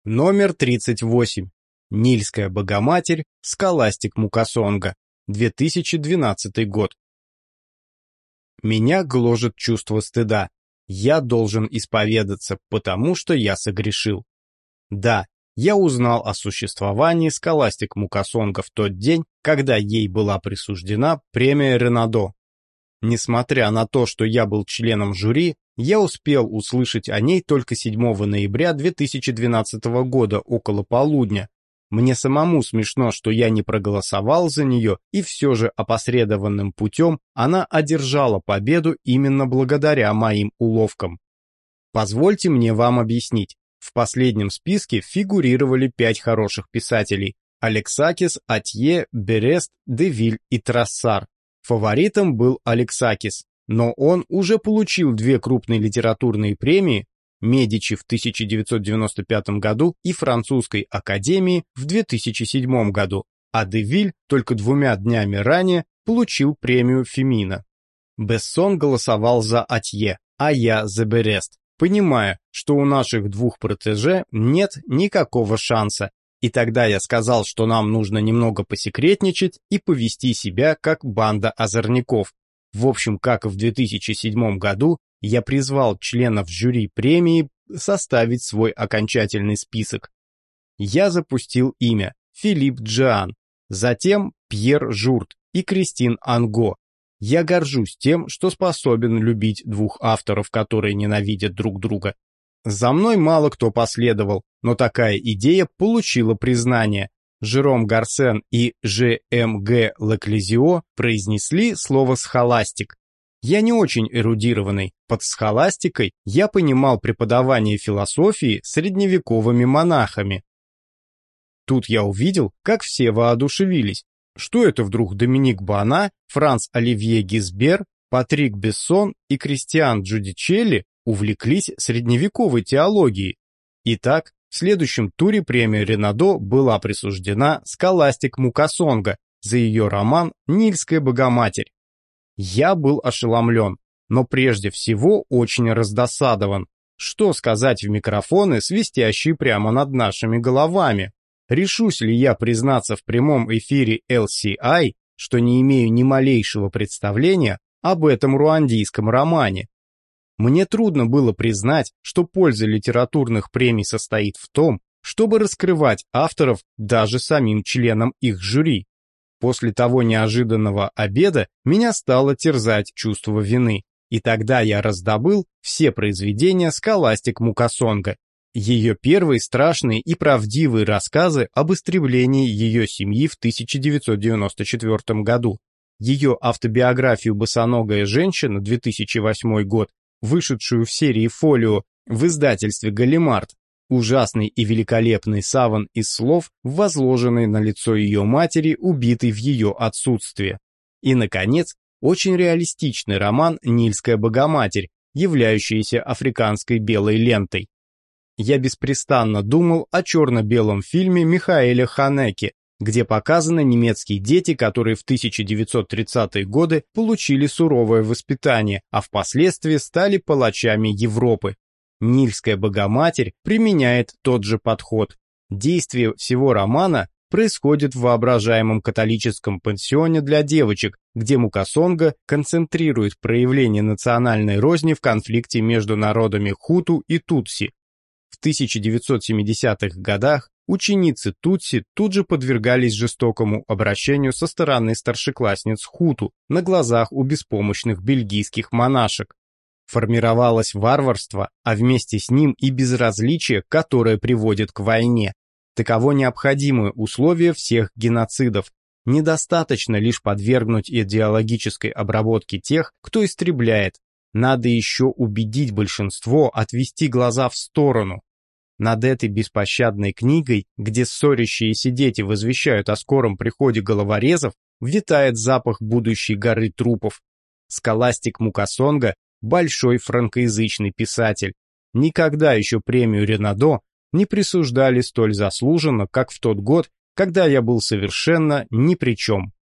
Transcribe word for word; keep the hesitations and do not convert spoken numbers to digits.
Номер тридцать восемь. Нильская Богоматерь, Схоластик Мукасонга, две тысячи двенадцатый год. Меня гложет чувство стыда. Я должен исповедаться, потому что я согрешил. Да, я узнал о существовании Схоластик Мукасонга в тот день, когда ей была присуждена премия Ренадо. Несмотря на то, что я был членом жюри, я успел услышать о ней только седьмого ноября две тысячи двенадцатого года около полудня. Мне самому смешно, что я не проголосовал за нее, и все же опосредованным путем она одержала победу именно благодаря моим уловкам. Позвольте мне вам объяснить. В последнем списке фигурировали пять хороших писателей: Алексакис, Атье, Берест, Девиль и Трассар. Фаворитом был Алексакис, но он уже получил две крупные литературные премии: Медичи в тысяча девятьсот девяносто пятом году и Французской академии в две тысячи седьмом году, а Девиль только двумя днями ранее получил премию Фемина. Бессон голосовал за Атье, а я за Берест, понимая, что у наших двух протеже нет никакого шанса. И тогда я сказал, что нам нужно немного посекретничать и повести себя как банда озорников. В общем, как и в две тысячи седьмом году, я призвал членов жюри премии составить свой окончательный список. Я запустил имя Филипп Джиан, затем Пьер Журт и Кристин Анго. Я горжусь тем, что способен любить двух авторов, которые ненавидят друг друга. За мной мало кто последовал, но такая идея получила признание. Жером Гарсен и Ж М Г Леклезио произнесли слово «схоластик». Я не очень эрудированный. Под схоластикой я понимал преподавание философии средневековыми монахами. Тут я увидел, как все воодушевились. Что это вдруг Доминик Бона, Франц Оливье Гизбер, Патрик Бессон и Кристиан Джудичелли увлеклись средневековой теологией. Итак, в следующем туре премия Ренадо была присуждена Схоластик Мукасонга за ее роман «Нильская Богоматерь». Я был ошеломлен, но прежде всего очень раздосадован. Что сказать в микрофоны, свистящие прямо над нашими головами? Решусь ли я признаться в прямом эфире Эл Си Ай, что не имею ни малейшего представления об этом руандийском романе? Мне трудно было признать, что польза литературных премий состоит в том, чтобы раскрывать авторов даже самим членам их жюри. После того неожиданного обеда меня стало терзать чувство вины, и тогда я раздобыл все произведения Схоластик Мукасонга, ее первые страшные и правдивые рассказы об истреблении ее семьи в тысяча девятьсот девяносто четвёртом году, ее автобиографию «Босоногая женщина» две тысячи восьмой год, вышедшую в серии «Фолио» в издательстве «Галимард», ужасный и великолепный саван из слов, возложенный на лицо ее матери, убитой в ее отсутствие. И, наконец, очень реалистичный роман «Нильская Богоматерь», являющийся африканской белой лентой. Я беспрестанно думал о черно-белом фильме Михаэля Ханеке, где показаны немецкие дети, которые в тысяча девятьсот тридцатые годы получили суровое воспитание, а впоследствии стали палачами Европы. Нильская Богоматерь применяет тот же подход. Действие всего романа происходит в воображаемом католическом пансионе для девочек, где Мукасонга концентрирует проявление национальной розни в конфликте между народами хуту и тутси. В тысяча девятьсот семидесятых годах ученицы тутси тут же подвергались жестокому обращению со стороны старшеклассниц хуту на глазах у беспомощных бельгийских монашек. Формировалось варварство, а вместе с ним и безразличие, которое приводит к войне. Таково необходимое условие всех геноцидов. Недостаточно лишь подвергнуть идеологической обработке тех, кто истребляет. Надо еще убедить большинство отвести глаза в сторону. Над этой беспощадной книгой, где ссорящиеся дети возвещают о скором приходе головорезов, витает запах будущей горы трупов. Схоластик Мукасонга – большой франкоязычный писатель. Никогда еще премию Ренадо не присуждали столь заслуженно, как в тот год, когда я был совершенно ни при чем.